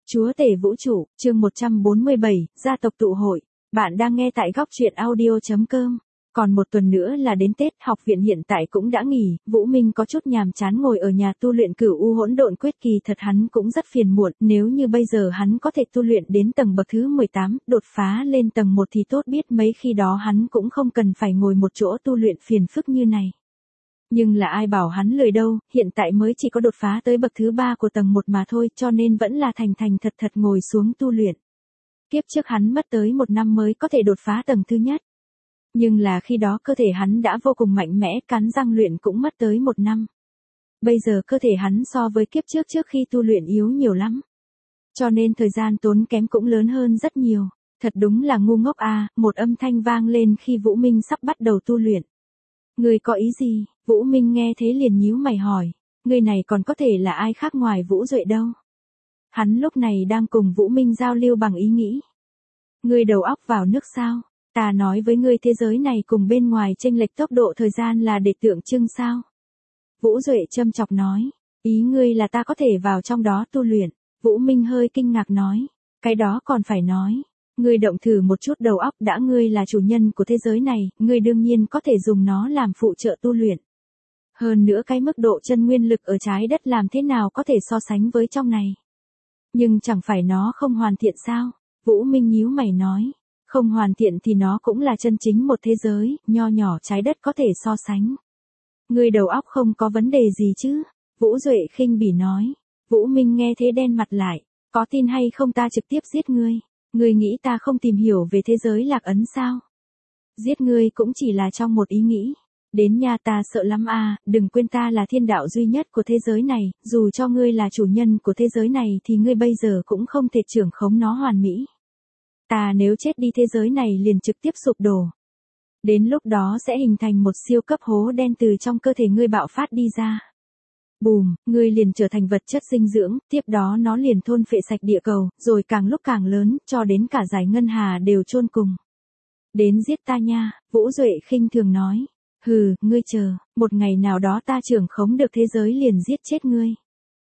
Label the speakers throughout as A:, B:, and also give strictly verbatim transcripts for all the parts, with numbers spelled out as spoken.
A: Chúa tể vũ trụ, chương một trăm bốn mươi bảy, gia tộc tụ hội. Bạn đang nghe tại góc truyện audio chấm com. Còn một tuần nữa là đến Tết, học viện hiện tại cũng đã nghỉ, Vũ Minh có chút nhàm chán ngồi ở nhà tu luyện Cửu U Hỗn Độn Quyết, kỳ thật hắn cũng rất phiền muộn, nếu như bây giờ hắn có thể tu luyện đến tầng bậc thứ mười tám, đột phá lên tầng một thì tốt biết mấy, khi đó hắn cũng không cần phải ngồi một chỗ tu luyện phiền phức như này. Nhưng là ai bảo hắn lười đâu, hiện tại mới chỉ có đột phá tới bậc thứ ba của tầng một mà thôi, cho nên vẫn là thành thành thật thật ngồi xuống tu luyện. Kiếp trước hắn mất tới một năm mới có thể đột phá tầng thứ nhất. Nhưng là khi đó cơ thể hắn đã vô cùng mạnh mẽ, cắn răng luyện cũng mất tới một năm. Bây giờ cơ thể hắn so với kiếp trước trước khi tu luyện yếu nhiều lắm. Cho nên thời gian tốn kém cũng lớn hơn rất nhiều. Thật đúng là ngu ngốc à, một âm thanh vang lên khi Vũ Minh sắp bắt đầu tu luyện. Người có ý gì? Vũ Minh nghe thế liền nhíu mày hỏi. Người này còn có thể là ai khác ngoài Vũ Duệ đâu. Hắn lúc này đang cùng Vũ Minh giao lưu bằng ý nghĩ. Người đầu óc vào nước sao? Ta nói với ngươi, thế giới này cùng bên ngoài chênh lệch tốc độ thời gian là để tượng trưng sao? Vũ Duệ châm chọc nói. Ý ngươi là ta có thể vào trong đó tu luyện. Vũ Minh hơi kinh ngạc nói. Cái đó còn phải nói. Ngươi động thử một chút đầu óc đã, ngươi là chủ nhân của thế giới này, ngươi đương nhiên có thể dùng nó làm phụ trợ tu luyện. Hơn nữa cái mức độ chân nguyên lực ở trái đất làm thế nào có thể so sánh với trong này. Nhưng chẳng phải nó không hoàn thiện sao? Vũ Minh nhíu mày nói. Không hoàn thiện thì nó cũng là chân chính một thế giới, nho nhỏ trái đất có thể so sánh. Ngươi đầu óc không có vấn đề gì chứ? Vũ Duệ khinh bỉ nói. Vũ Minh nghe thế đen mặt lại. Có tin hay không ta trực tiếp giết ngươi? Ngươi nghĩ ta không tìm hiểu về thế giới lạc ấn sao? Giết ngươi cũng chỉ là trong một ý nghĩ. Đến nhà ta sợ lắm à, đừng quên ta là thiên đạo duy nhất của thế giới này, dù cho ngươi là chủ nhân của thế giới này thì ngươi bây giờ cũng không thể trưởng khống nó hoàn mỹ. Ta nếu chết đi thế giới này liền trực tiếp sụp đổ. Đến lúc đó sẽ hình thành một siêu cấp hố đen từ trong cơ thể ngươi bạo phát đi ra. Bùm, ngươi liền trở thành vật chất dinh dưỡng, tiếp đó nó liền thôn phệ sạch địa cầu, rồi càng lúc càng lớn, cho đến cả dải ngân hà đều chôn cùng. Đến giết ta nha, Vũ Duệ khinh thường nói. Hừ, ngươi chờ, một ngày nào đó ta trưởng khống được thế giới liền giết chết ngươi.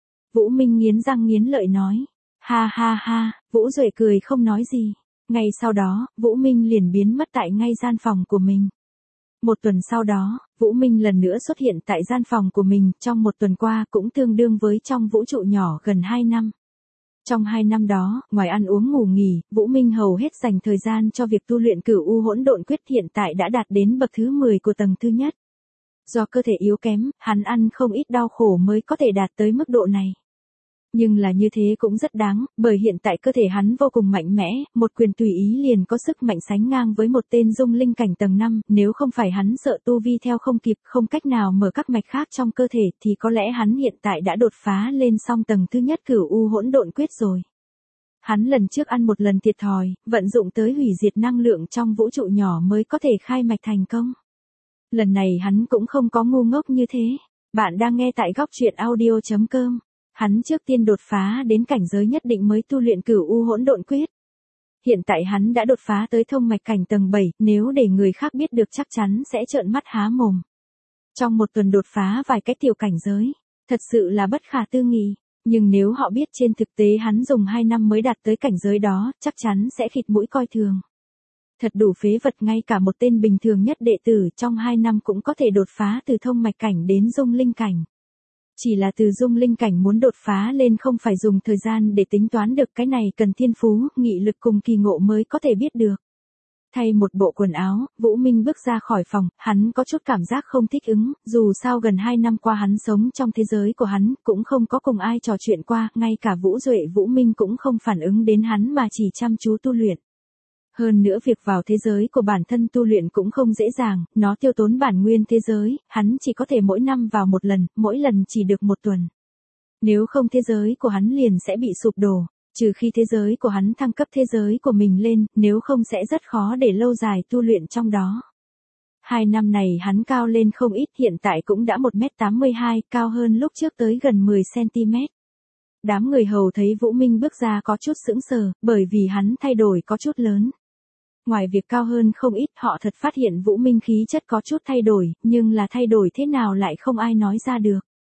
A: Vũ Minh nghiến răng nghiến lợi nói. Ha ha ha, Vũ Duệ cười không nói gì. Ngay sau đó, Vũ Minh liền biến mất tại ngay gian phòng của mình. Một tuần sau đó, Vũ Minh lần nữa xuất hiện tại gian phòng của mình, trong một tuần qua cũng tương đương với trong vũ trụ nhỏ gần hai năm. Trong hai năm đó, ngoài ăn uống ngủ nghỉ, Vũ Minh hầu hết dành thời gian cho việc tu luyện Cửu U Hỗn Độn Quyết, hiện tại đã đạt đến bậc thứ mười của tầng thứ nhất. Do cơ thể yếu kém, hắn ăn không ít đau khổ mới có thể đạt tới mức độ này. Nhưng là như thế cũng rất đáng, bởi hiện tại cơ thể hắn vô cùng mạnh mẽ, một quyền tùy ý liền có sức mạnh sánh ngang với một tên dung linh cảnh tầng năm, nếu không phải hắn sợ tu vi theo không kịp, không cách nào mở các mạch khác trong cơ thể thì có lẽ hắn hiện tại đã đột phá lên xong tầng thứ nhất Cửu U Hỗn Độn Quyết rồi. Hắn lần trước ăn một lần thiệt thòi, vận dụng tới hủy diệt năng lượng trong vũ trụ nhỏ mới có thể khai mạch thành công. Lần này hắn cũng không có ngu ngốc như thế. Bạn đang nghe tại góc truyện audio chấm com. Hắn trước tiên đột phá đến cảnh giới nhất định mới tu luyện Cửu U Hỗn Độn Quyết. Hiện tại hắn đã đột phá tới thông mạch cảnh tầng bảy, nếu để người khác biết được chắc chắn sẽ trợn mắt há mồm. Trong một tuần đột phá vài cái tiểu cảnh giới, thật sự là bất khả tư nghị, nhưng nếu họ biết trên thực tế hắn dùng hai năm mới đạt tới cảnh giới đó, chắc chắn sẽ khịt mũi coi thường. Thật đủ phế vật, ngay cả một tên bình thường nhất đệ tử trong hai năm cũng có thể đột phá từ thông mạch cảnh đến dung linh cảnh. Chỉ là từ dung linh cảnh muốn đột phá lên không phải dùng thời gian để tính toán được, cái này cần thiên phú, nghị lực cùng kỳ ngộ mới có thể biết được. Thay một bộ quần áo, Vũ Minh bước ra khỏi phòng, hắn có chút cảm giác không thích ứng, dù sao gần hai năm qua hắn sống trong thế giới của hắn, cũng không có cùng ai trò chuyện qua, ngay cả Vũ Duệ Vũ Minh cũng không phản ứng đến hắn mà chỉ chăm chú tu luyện. Hơn nữa việc vào thế giới của bản thân tu luyện cũng không dễ dàng, nó tiêu tốn bản nguyên thế giới, hắn chỉ có thể mỗi năm vào một lần, mỗi lần chỉ được một tuần. Nếu không thế giới của hắn liền sẽ bị sụp đổ, trừ khi thế giới của hắn thăng cấp thế giới của mình lên, nếu không sẽ rất khó để lâu dài tu luyện trong đó. Hai năm này hắn cao lên không ít, hiện tại cũng đã một mét tám mươi hai, cao hơn lúc trước tới gần mười xăng-ti-mét. Đám người hầu thấy Vũ Minh bước ra có chút sững sờ, bởi vì hắn thay đổi có chút lớn. Ngoài việc cao hơn không ít, họ thật phát hiện Vũ Minh khí chất có chút thay đổi, nhưng là thay đổi thế nào lại không ai nói ra được.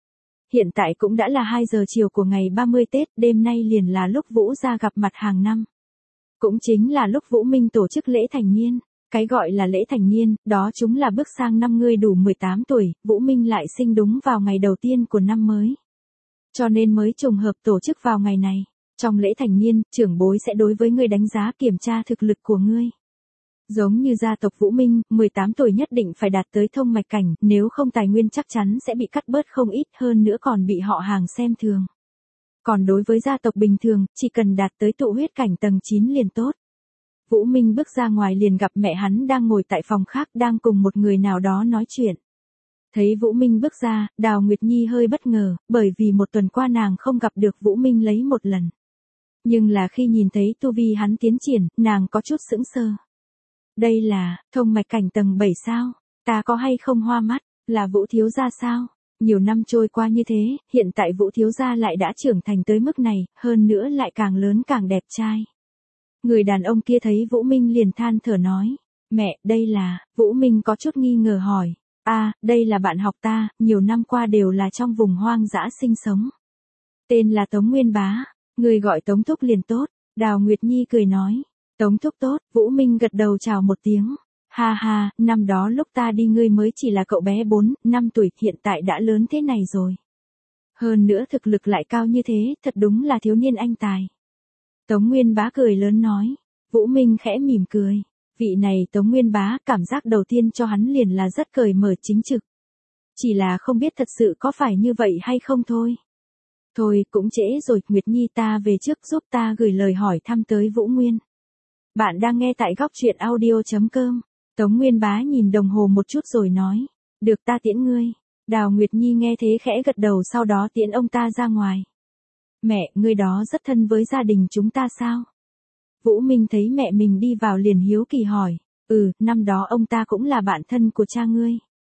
A: Hiện tại cũng đã là hai giờ chiều của ngày ba mươi Tết, đêm nay liền là lúc Vũ gia gặp mặt hàng năm. Cũng chính là lúc Vũ Minh tổ chức lễ thành niên. Cái gọi là lễ thành niên, đó chúng là bước sang năm ngươi đủ mười tám tuổi, Vũ Minh lại sinh đúng vào ngày đầu tiên của năm mới. Cho nên mới trùng hợp tổ chức vào ngày này. Trong lễ thành niên, trưởng bối sẽ đối với ngươi đánh giá kiểm tra thực lực của ngươi. Giống như gia tộc Vũ Minh, mười tám tuổi nhất định phải đạt tới thông mạch cảnh, nếu không tài nguyên chắc chắn sẽ bị cắt bớt không ít, hơn nữa còn bị họ hàng xem thường. Còn đối với gia tộc bình thường, chỉ cần đạt tới tụ huyết cảnh tầng chín liền tốt. Vũ Minh bước ra ngoài liền gặp mẹ hắn đang ngồi tại phòng khác đang cùng một người nào đó nói chuyện. Thấy Vũ Minh bước ra, Đào Nguyệt Nhi hơi bất ngờ, bởi vì một tuần qua nàng không gặp được Vũ Minh lấy một lần. Nhưng là khi nhìn thấy tu vi hắn tiến triển, nàng có chút sững sờ. Đây là, thông mạch cảnh tầng bảy sao? Ta có hay không hoa mắt, là Vũ thiếu gia sao? Nhiều năm trôi qua như thế, hiện tại Vũ thiếu gia lại đã trưởng thành tới mức này, hơn nữa lại càng lớn càng đẹp trai. Người đàn ông kia thấy Vũ Minh liền than thở nói, mẹ, đây là, Vũ Minh có chút nghi ngờ hỏi, a, à, đây là bạn học ta, nhiều năm qua đều là trong vùng hoang dã sinh sống. Tên là Tống Nguyên Bá, người gọi Tống Thúc liền tốt, Đào Nguyệt Nhi cười nói, Tống Thúc tốt, Vũ Minh gật đầu chào một tiếng, ha ha, năm đó lúc ta đi ngươi mới chỉ là cậu bé bốn, năm tuổi, hiện tại đã lớn thế này rồi. Hơn nữa thực lực lại cao như thế, thật đúng là thiếu niên anh tài. Tống Nguyên Bá cười lớn nói, Vũ Minh khẽ mỉm cười, vị này Tống Nguyên Bá cảm giác đầu tiên cho hắn liền là rất cởi mở chính trực. Chỉ là không biết thật sự có phải như vậy hay không thôi. Thôi cũng trễ rồi, Nguyệt Nhi ta về trước giúp ta gửi lời hỏi thăm tới Vũ Nguyên. Bạn đang nghe tại góc truyện audio.com. Tống Nguyên Bá nhìn đồng hồ một chút rồi nói, được ta tiễn ngươi. Đào Nguyệt Nhi nghe thế khẽ gật đầu sau đó tiễn ông ta ra ngoài. Mẹ, ngươi đó rất thân với gia đình chúng ta sao? Vũ Minh thấy mẹ mình đi vào liền hiếu kỳ hỏi, ừ, năm đó ông ta cũng là bạn thân của cha ngươi.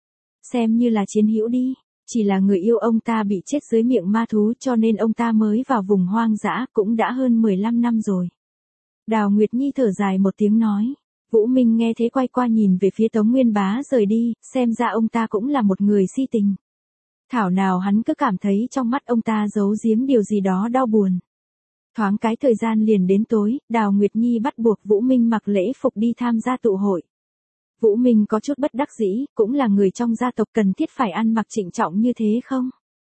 A: Xem như là chiến hữu đi, chỉ là người yêu ông ta bị chết dưới miệng ma thú cho nên ông ta mới vào vùng hoang dã cũng đã hơn mười lăm năm rồi. Đào Nguyệt Nhi thở dài một tiếng nói, Vũ Minh nghe thế quay qua nhìn về phía Tống Nguyên Bá rời đi, xem ra ông ta cũng là một người si tình. Thảo nào hắn cứ cảm thấy trong mắt ông ta giấu giếm điều gì đó đau buồn. Thoáng cái thời gian liền đến tối, Đào Nguyệt Nhi bắt buộc Vũ Minh mặc lễ phục đi tham gia tụ hội. Vũ Minh có chút bất đắc dĩ, cũng là người trong gia tộc cần thiết phải ăn mặc trịnh trọng như thế không?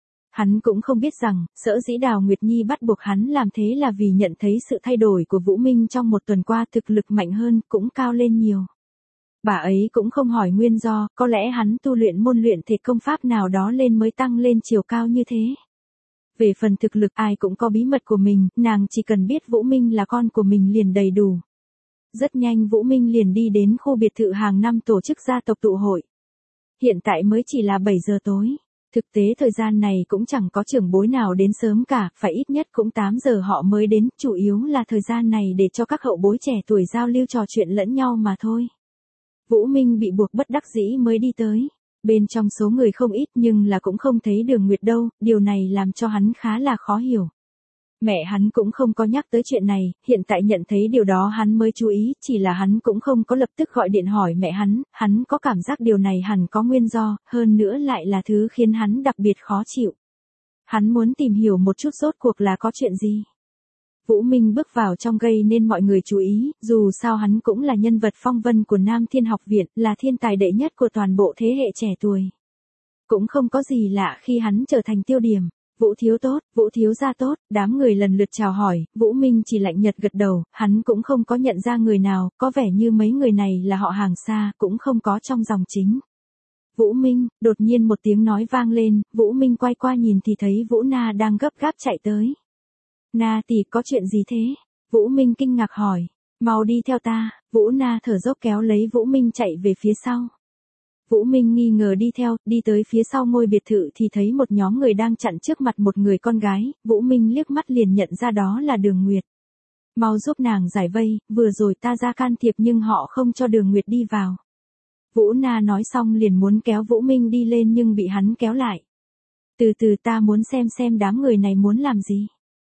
A: Hắn cũng không biết rằng, sở dĩ Đào Nguyệt Nhi bắt buộc hắn làm thế là vì nhận thấy sự thay đổi của Vũ Minh trong một tuần qua thực lực mạnh hơn, cũng cao lên nhiều. Bà ấy cũng không hỏi nguyên do, có lẽ hắn tu luyện môn luyện thể công pháp nào đó lên mới tăng lên chiều cao như thế. Về phần thực lực ai cũng có bí mật của mình, nàng chỉ cần biết Vũ Minh là con của mình liền đầy đủ. Rất nhanh Vũ Minh liền đi đến khu biệt thự hàng năm tổ chức gia tộc tụ hội. Hiện tại mới chỉ là bảy giờ tối. Thực tế thời gian này cũng chẳng có trưởng bối nào đến sớm cả, phải ít nhất cũng tám giờ họ mới đến, chủ yếu là thời gian này để cho các hậu bối trẻ tuổi giao lưu trò chuyện lẫn nhau mà thôi. Vũ Minh bị buộc bất đắc dĩ mới đi tới. Bên trong số người không ít nhưng là cũng không thấy Đường Nguyệt đâu, điều này làm cho hắn khá là khó hiểu. Mẹ hắn cũng không có nhắc tới chuyện này, hiện tại nhận thấy điều đó hắn mới chú ý, chỉ là hắn cũng không có lập tức gọi điện hỏi mẹ hắn, hắn có cảm giác điều này hẳn có nguyên do, hơn nữa lại là thứ khiến hắn đặc biệt khó chịu. Hắn muốn tìm hiểu một chút rốt cuộc là có chuyện gì. Vũ Minh bước vào trong gây nên mọi người chú ý, dù sao hắn cũng là nhân vật phong vân của Nam Thiên Học Viện, là thiên tài đệ nhất của toàn bộ thế hệ trẻ tuổi. Cũng không có gì lạ khi hắn trở thành tiêu điểm. Vũ thiếu tốt, Vũ thiếu gia tốt, đám người lần lượt chào hỏi, Vũ Minh chỉ lạnh nhật gật đầu, hắn cũng không có nhận ra người nào, có vẻ như mấy người này là họ hàng xa, cũng không có trong dòng chính. Vũ Minh, đột nhiên một tiếng nói vang lên, Vũ Minh quay qua nhìn thì thấy Vũ Na đang gấp gáp chạy tới. Na tỷ có chuyện gì thế? Vũ Minh kinh ngạc hỏi, mau đi theo ta, Vũ Na thở dốc kéo lấy Vũ Minh chạy về phía sau. Vũ Minh nghi ngờ đi theo, đi tới phía sau ngôi biệt thự thì thấy một nhóm người đang chặn trước mặt một người con gái, Vũ Minh liếc mắt liền nhận ra đó là Đường Nguyệt. Mau giúp nàng giải vây, vừa rồi ta ra can thiệp nhưng họ không cho Đường Nguyệt đi vào. Vũ Na nói xong liền muốn kéo Vũ Minh đi lên nhưng bị hắn kéo lại. Từ từ ta muốn xem xem đám người này muốn làm gì.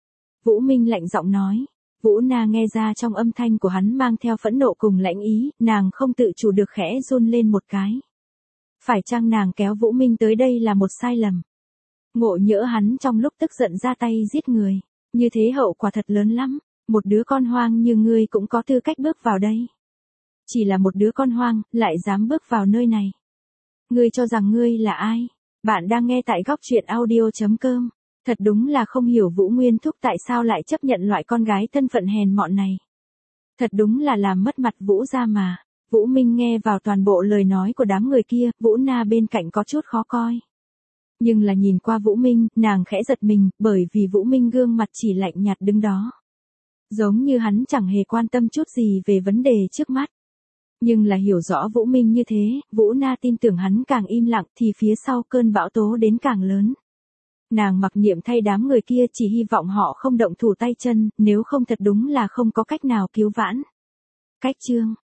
A: Vũ Minh lạnh giọng nói. Vũ Na nghe ra trong âm thanh của hắn mang theo phẫn nộ cùng lãnh ý, nàng không tự chủ được khẽ run lên một cái. Phải chăng nàng kéo Vũ Minh tới đây là một sai lầm? Ngộ nhỡ hắn trong lúc tức giận ra tay giết người, như thế hậu quả thật lớn lắm, một đứa con hoang như ngươi cũng có tư cách bước vào đây. Chỉ là một đứa con hoang, lại dám bước vào nơi này. Ngươi cho rằng ngươi là ai? Bạn đang nghe tại góc truyện audio chấm com. Thật đúng là không hiểu Vũ Nguyên Thúc tại sao lại chấp nhận loại con gái thân phận hèn mọn này. Thật đúng là làm mất mặt Vũ gia mà. Vũ Minh nghe vào toàn bộ lời nói của đám người kia, Vũ Na bên cạnh có chút khó coi. Nhưng là nhìn qua Vũ Minh, nàng khẽ giật mình, bởi vì Vũ Minh gương mặt chỉ lạnh nhạt đứng đó. Giống như hắn chẳng hề quan tâm chút gì về vấn đề trước mắt. Nhưng là hiểu rõ Vũ Minh như thế, Vũ Na tin tưởng hắn càng im lặng thì phía sau cơn bão tố đến càng lớn. Nàng mặc niệm thay đám người kia chỉ hy vọng họ không động thủ tay chân, nếu không thật đúng là không có cách nào cứu vãn. Cách chương